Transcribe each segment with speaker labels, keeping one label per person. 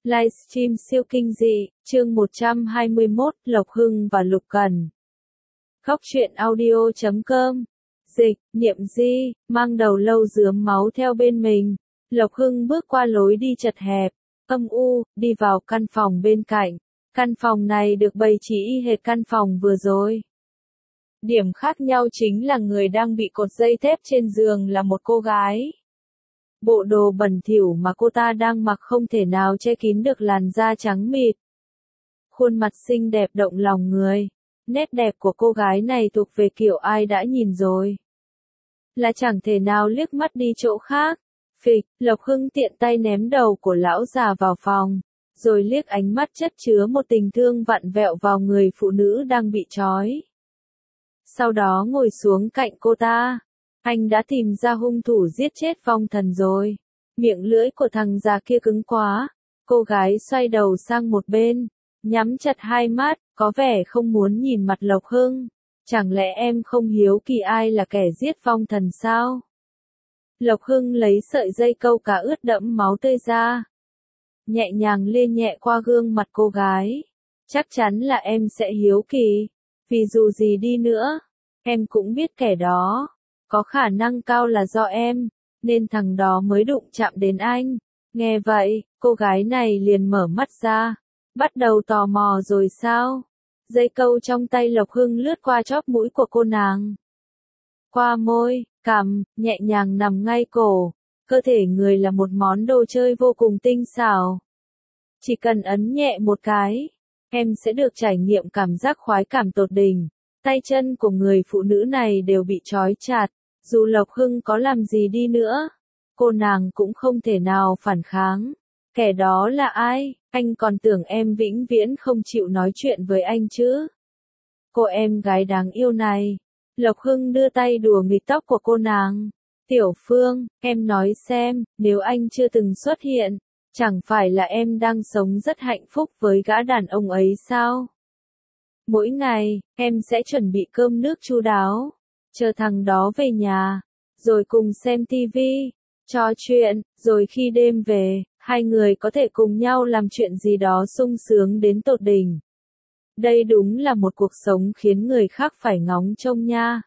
Speaker 1: Livestream siêu kinh dị, chương 121, Lộc Hưng và Lục Cần. Khóc chuyện audio.com. Dịch, Niệm Di, mang đầu lâu rướm máu theo bên mình. Lộc Hưng bước qua lối đi chật hẹp, âm u, đi vào căn phòng bên cạnh. Căn phòng này được bày trí y hệt căn phòng vừa rồi. Điểm khác nhau chính là người đang bị cột dây thép trên giường là một cô gái. Bộ đồ bẩn thỉu mà cô ta đang mặc không thể nào che kín được làn da trắng mịt. Khuôn mặt xinh đẹp động lòng người. Nét đẹp của cô gái này thuộc về kiểu ai đã nhìn rồi. Là chẳng thể nào liếc mắt đi chỗ khác. Phịch, Lộc Hưng tiện tay ném đầu của lão già vào phòng, rồi liếc ánh mắt chất chứa một tình thương vặn vẹo vào người phụ nữ đang bị trói. Sau đó ngồi xuống cạnh cô ta. Anh đã tìm ra hung thủ giết chết vong thần rồi. Miệng lưỡi của thằng già kia cứng quá. Cô gái xoay đầu sang một bên, nhắm chặt hai mắt, có vẻ không muốn nhìn mặt Lộc Hưng. Chẳng lẽ em không hiếu kỳ ai là kẻ giết vong thần sao? Lộc Hưng lấy sợi dây câu cá ướt đẫm máu tươi ra, nhẹ nhàng lia nhẹ qua gương mặt cô gái. Chắc chắn là em sẽ hiếu kỳ, vì dù gì đi nữa, em cũng biết kẻ đó. Có khả năng cao là do em, nên thằng đó mới đụng chạm đến anh. Nghe vậy, cô gái này liền mở mắt ra, bắt đầu tò mò rồi sao? Dây câu trong tay Lộc Hưng lướt qua chóp mũi của cô nàng, qua môi, cằm, nhẹ nhàng nằm ngay cổ. Cơ thể người là một món đồ chơi vô cùng tinh xảo. Chỉ cần ấn nhẹ một cái, em sẽ được trải nghiệm cảm giác khoái cảm tột đỉnh. Tay chân của người phụ nữ này đều bị trói chặt. Dù Lộc Hưng có làm gì đi nữa, cô nàng cũng không thể nào phản kháng. Kẻ đó là ai? Anh còn tưởng em vĩnh viễn không chịu nói chuyện với anh chứ. Cô em gái đáng yêu này. Lộc Hưng đưa tay đùa nghịch tóc của cô nàng. Tiểu Phương, em nói xem, nếu anh chưa từng xuất hiện, chẳng phải là em đang sống rất hạnh phúc với gã đàn ông ấy sao? Mỗi ngày, em sẽ chuẩn bị cơm nước chu đáo, chờ thằng đó về nhà, rồi cùng xem tivi, trò chuyện, rồi khi đêm về, hai người có thể cùng nhau làm chuyện gì đó sung sướng đến tột đỉnh. Đây đúng là một cuộc sống khiến người khác phải ngóng trông nha.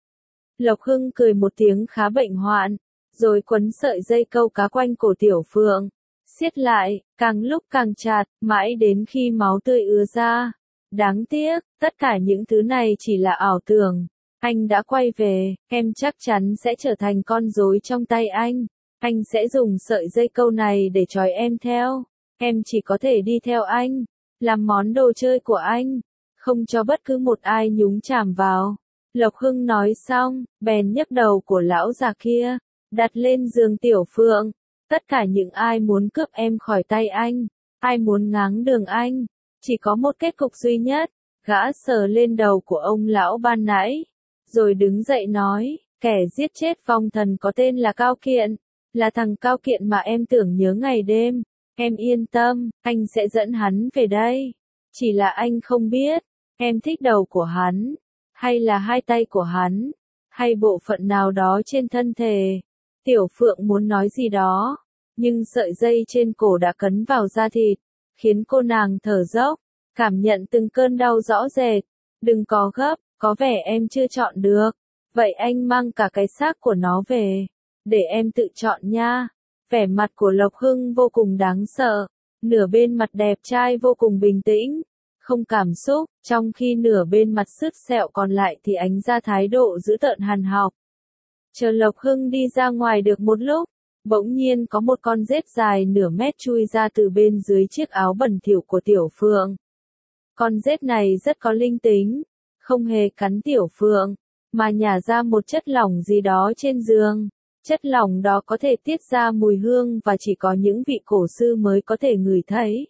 Speaker 1: Lộc Hưng cười một tiếng khá bệnh hoạn, rồi quấn sợi dây câu cá quanh cổ Tiểu Phượng, siết lại, càng lúc càng chặt, mãi đến khi máu tươi ứa ra. Đáng tiếc, tất cả những thứ này chỉ là ảo tưởng. Anh đã quay về, em chắc chắn sẽ trở thành con rối trong tay anh. Anh sẽ dùng sợi dây câu này để trói em theo. Em chỉ có thể đi theo anh, làm món đồ chơi của anh, không cho bất cứ một ai nhúng chàm vào. Lộc Hưng nói xong, bèn nhấc đầu của lão già kia, đặt lên giường Tiểu Phượng. Tất cả những ai muốn cướp em khỏi tay anh, ai muốn ngáng đường anh, chỉ có một kết cục duy nhất. Gã sờ lên đầu của ông lão ban nãy, rồi đứng dậy nói, kẻ giết chết vong thần có tên là Cao Kiện, là thằng Cao Kiện mà em tưởng nhớ ngày đêm. Em yên tâm, anh sẽ dẫn hắn về đây. Chỉ là anh không biết, em thích đầu của hắn, hay là hai tay của hắn, hay bộ phận nào đó trên thân thể. Tiểu Phượng muốn nói gì đó, nhưng sợi dây trên cổ đã cấn vào da thịt, khiến cô nàng thở dốc, cảm nhận từng cơn đau rõ rệt. Đừng có gấp, có vẻ em chưa chọn được. Vậy anh mang cả cái xác của nó về, để em tự chọn nha. Vẻ mặt của Lộc Hưng vô cùng đáng sợ. Nửa bên mặt đẹp trai vô cùng bình tĩnh, không cảm xúc, trong khi nửa bên mặt sứt sẹo còn lại thì ánh ra thái độ dữ tợn hằn học. Chờ Lộc Hưng đi ra ngoài được một lúc, bỗng nhiên có một con rết dài nửa mét chui ra từ bên dưới chiếc áo bẩn thỉu của Tiểu Phượng. Con rết này rất có linh tính, không hề cắn Tiểu Phượng, mà nhả ra một chất lỏng gì đó trên giường. Chất lỏng đó có thể tiết ra mùi hương và chỉ có những vị cổ sư mới có thể ngửi thấy.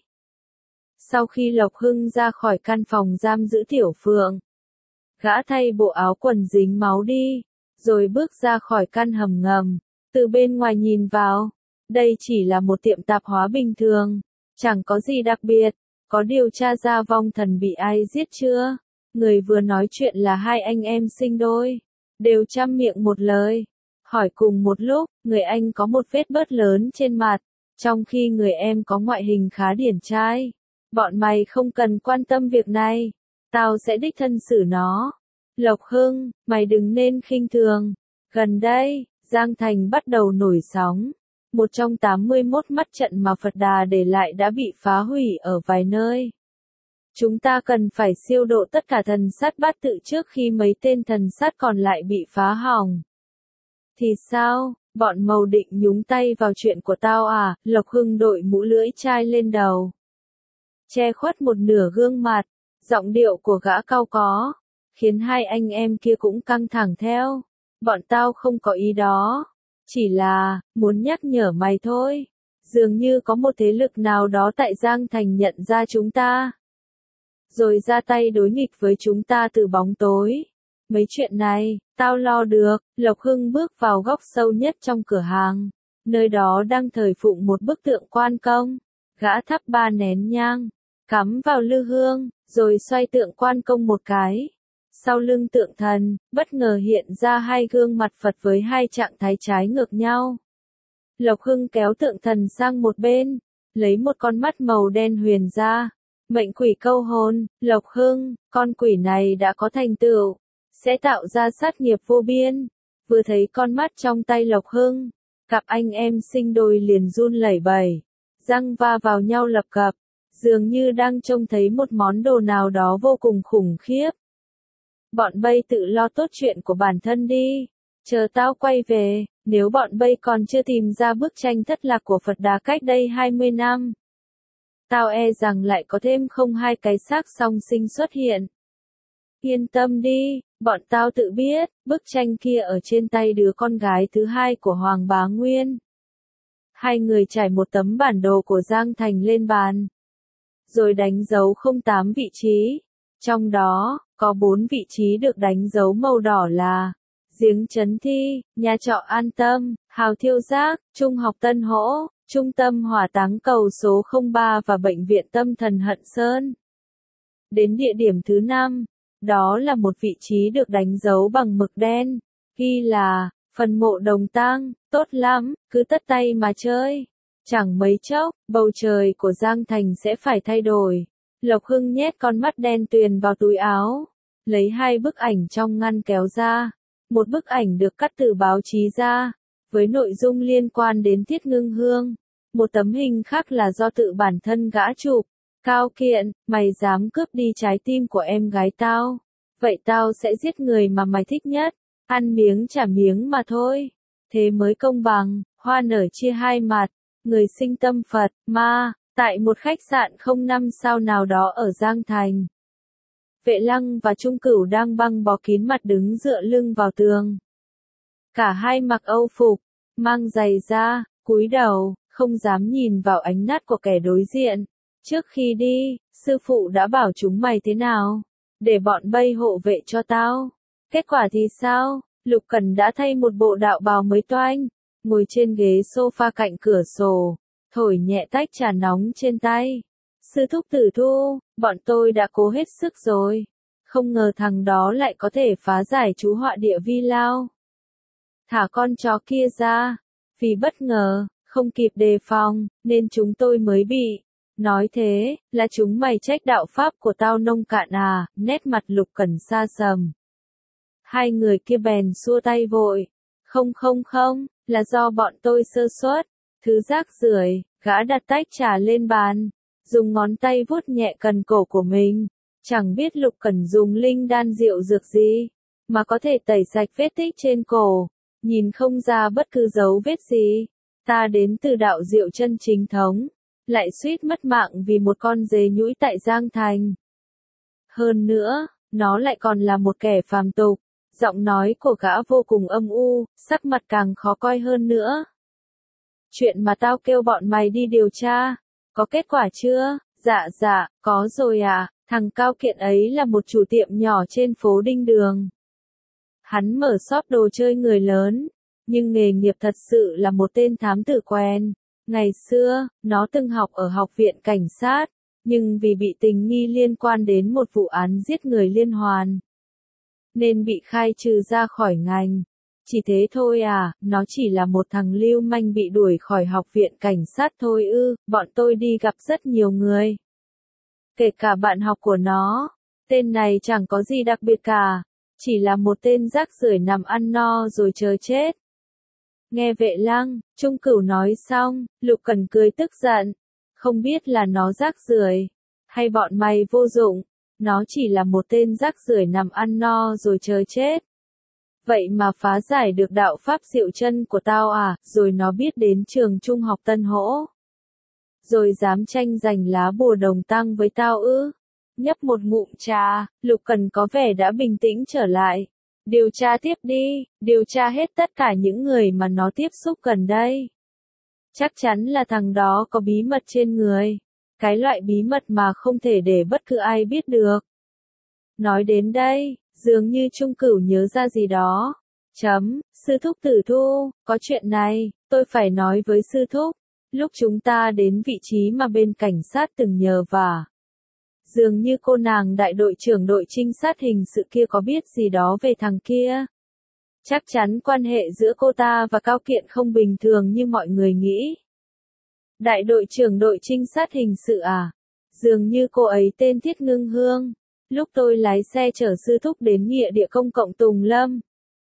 Speaker 1: Sau khi Lộc Hưng ra khỏi căn phòng giam giữ Tiểu Phượng, gã thay bộ áo quần dính máu đi, rồi bước ra khỏi căn hầm ngầm. Từ bên ngoài nhìn vào, đây chỉ là một tiệm tạp hóa bình thường, chẳng có gì đặc biệt. Có điều tra ra vong thần bị ai giết chưa? Người vừa nói chuyện là hai anh em sinh đôi, đều chăm miệng một lời. Hỏi cùng một lúc, người anh có một vết bớt lớn trên mặt, Trong khi người em có ngoại hình khá điển trai. Bọn mày không cần quan tâm việc này. Tao sẽ đích thân xử nó. Lộc Hưng, mày đừng nên khinh thường. Gần đây, Giang Thành bắt đầu nổi sóng. Một trong 81 mắt trận mà Phật Đà để lại đã bị phá hủy ở vài nơi. Chúng ta cần phải siêu độ tất cả thần sát bát tự trước khi mấy tên thần sát còn lại bị phá hỏng. Thì sao, bọn màu định nhúng tay vào chuyện của tao à? Lộc Hưng đội mũ lưỡi chai lên đầu, che khuất một nửa gương mặt, giọng điệu của gã cau có, khiến hai anh em kia cũng căng thẳng theo. Bọn tao không có ý đó, chỉ là muốn nhắc nhở mày thôi. Dường như có một thế lực nào đó tại Giang Thành nhận ra chúng ta, rồi ra tay đối nghịch với chúng ta từ bóng tối. Mấy chuyện này, tao lo được. Lộc Hưng bước vào góc sâu nhất trong cửa hàng. Nơi đó đang thờ phụng một bức tượng Quan Công. Gã thắp 3 nén nhang, cắm vào lư hương, rồi xoay tượng Quan Công một cái. Sau lưng tượng thần, bất ngờ hiện ra 2 gương mặt Phật với 2 trạng thái trái ngược nhau. Lộc Hưng kéo tượng thần sang một bên, lấy một con mắt màu đen huyền ra. Mệnh quỷ câu hồn. Lộc Hưng, con quỷ này đã có thành tựu, sẽ tạo ra sát nghiệp vô biên. Vừa thấy con mắt trong tay Lộc Hưng, cặp anh em sinh đôi liền run lẩy bẩy, răng va vào nhau lập cập, dường như đang trông thấy một món đồ nào đó vô cùng khủng khiếp. Bọn bay tự lo tốt chuyện của bản thân đi, chờ tao quay về. Nếu bọn bay còn chưa tìm ra bức tranh thất lạc của Phật Đà cách đây 20 năm, tao e rằng lại có thêm không 2 cái xác song sinh xuất hiện. Yên tâm đi, bọn tao tự biết. Bức tranh kia ở trên tay đứa con gái thứ 2 của Hoàng Bá Nguyên. Hai người trải một tấm bản đồ của Giang Thành lên bàn, rồi đánh dấu 08 vị trí. Trong đó, có 4 vị trí được đánh dấu màu đỏ là giếng Trấn Thi, nhà trọ An Tâm, Hào Thiêu Giác, Trung học Tân Hỗ, Trung tâm hỏa táng cầu số 03 và Bệnh viện Tâm thần Hận Sơn. Đến địa điểm thứ 5, đó là một vị trí được đánh dấu bằng mực đen, ghi là phần mộ Đồng Tang. Tốt lắm, cứ tất tay mà chơi. Chẳng mấy chốc, bầu trời của Giang Thành sẽ phải thay đổi. Lộc Hưng nhét con mắt đen tuyền vào túi áo, lấy 2 bức ảnh trong ngăn kéo ra. Một bức ảnh được cắt từ báo chí ra, với nội dung liên quan đến Thiết Ngưng Hương. Một tấm hình khác là do tự bản thân gã chụp. Cao Kiện, mày dám cướp đi trái tim của em gái tao, vậy tao sẽ giết người mà mày thích nhất. Ăn miếng trả miếng mà thôi. Thế mới công bằng. Hoa nở chia 2 mặt. Người sinh tâm Phật, ma, tại một khách sạn không 5 sao nào đó ở Giang Thành. Vệ Lăng và Trung Cửu đang băng bó kín mặt đứng dựa lưng vào tường. Cả hai mặc âu phục, mang giày da, cúi đầu, không dám nhìn vào ánh mắt của kẻ đối diện. Trước khi đi, sư phụ đã bảo chúng mày thế nào? Để bọn bay hộ vệ cho tao. Kết quả thì sao? Lục Cẩn đã thay một bộ đạo bào mới toanh, ngồi trên ghế sofa cạnh cửa sổ, thổi nhẹ tách trà nóng trên tay. Sư thúc Tử Thu, bọn tôi đã cố hết sức rồi. Không ngờ thằng đó lại có thể phá giải chú họa địa vi lao. Thả con chó kia ra. Vì bất ngờ, không kịp đề phòng, nên chúng tôi mới bị. Nói thế, là chúng mày trách đạo pháp của tao nông cạn à? Nét mặt Lục Cẩn xa sầm. Hai người kia bèn xua tay vội. Không, là do bọn tôi sơ suất. Thứ rác rưởi. Gã đặt tách trà lên bàn, dùng ngón tay vuốt nhẹ cần cổ của mình. Chẳng biết Lục Cẩn dùng linh đan rượu dược gì, mà có thể tẩy sạch vết tích trên cổ, nhìn không ra bất cứ dấu vết gì. Ta đến từ đạo diệu chân chính thống, lại suýt mất mạng vì một con dế nhũi tại Giang Thành. Hơn nữa, nó lại còn là một kẻ phàm tục. Giọng nói của gã vô cùng âm u, sắc mặt càng khó coi hơn nữa. Chuyện mà tao kêu bọn mày đi điều tra, có kết quả chưa? Dạ, có rồi à. Thằng Cao Kiện ấy là một chủ tiệm nhỏ trên phố Đinh Đường. Hắn mở shop đồ chơi người lớn, nhưng nghề nghiệp thật sự là một tên thám tử quen. Ngày xưa, nó từng học ở học viện cảnh sát, nhưng vì bị tình nghi liên quan đến một vụ án giết người liên hoàn, nên bị khai trừ ra khỏi ngành. Chỉ thế thôi à, nó chỉ là một thằng lưu manh bị đuổi khỏi học viện cảnh sát thôi ư, bọn tôi đi gặp rất nhiều người. Kể cả bạn học của nó, tên này chẳng có gì đặc biệt cả, chỉ là một tên rác rưởi nằm ăn no rồi chờ chết. Nghe Vệ Lăng, Trung Cửu nói xong, Lục Cẩn cười tức giận, không biết là nó rác rưởi, hay bọn mày vô dụng, nó chỉ là một tên rác rưởi nằm ăn no rồi chờ chết. Vậy mà phá giải được đạo pháp diệu chân của tao à, rồi nó biết đến trường trung học Tân Hỗ. Rồi dám tranh giành lá bùa đồng tăng với tao ư. Nhấp một ngụm trà, Lục Cần có vẻ đã bình tĩnh trở lại. Điều tra tiếp đi, điều tra hết tất cả những người mà nó tiếp xúc gần đây. Chắc chắn là thằng đó có bí mật trên người. Cái loại bí mật mà không thể để bất cứ ai biết được. Nói đến đây, dường như Trung Cửu nhớ ra gì đó. Sư thúc Tử Thu, có chuyện này, tôi phải nói với sư thúc. Lúc chúng ta đến vị trí mà bên cảnh sát từng nhờ vả. Dường như cô nàng đại đội trưởng đội trinh sát hình sự kia có biết gì đó về thằng kia. Chắc chắn quan hệ giữa cô ta và Cao Kiện không bình thường như mọi người nghĩ. Đại đội trưởng đội trinh sát hình sự à? Dường như cô ấy tên Thiết Ngưng Hương. Lúc tôi lái xe chở sư thúc đến nghĩa địa công cộng Tùng Lâm.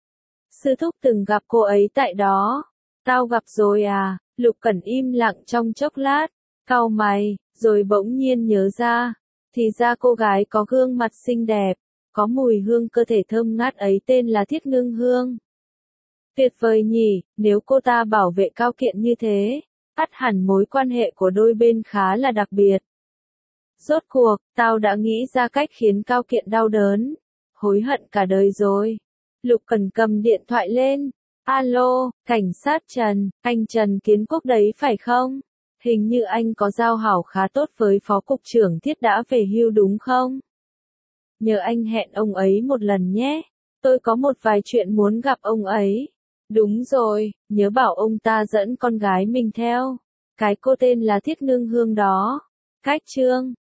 Speaker 1: Sư thúc từng gặp cô ấy tại đó. Tao gặp rồi à? Lục Cẩn im lặng trong chốc lát, cau mày, rồi bỗng nhiên nhớ ra. Thì ra cô gái có gương mặt xinh đẹp, có mùi hương cơ thể thơm ngát ấy tên là Thiết Ngưng Hương. Tuyệt vời nhỉ, nếu cô ta bảo vệ Cao Kiện như thế, ắt hẳn mối quan hệ của đôi bên khá là đặc biệt. Rốt cuộc, tao đã nghĩ ra cách khiến Cao Kiện đau đớn, hối hận cả đời rồi. Lục Cẩn cầm điện thoại lên. Alo, cảnh sát Trần, anh Trần Kiến Quốc đấy phải không? Hình như anh có giao hảo khá tốt với Phó Cục trưởng Thiết đã về hưu đúng không? Nhờ anh hẹn ông ấy một lần nhé. Tôi có một vài chuyện muốn gặp ông ấy. Đúng rồi, nhớ bảo ông ta dẫn con gái mình theo. Cái cô tên là Thiết Ngưng Hương đó. Cách chương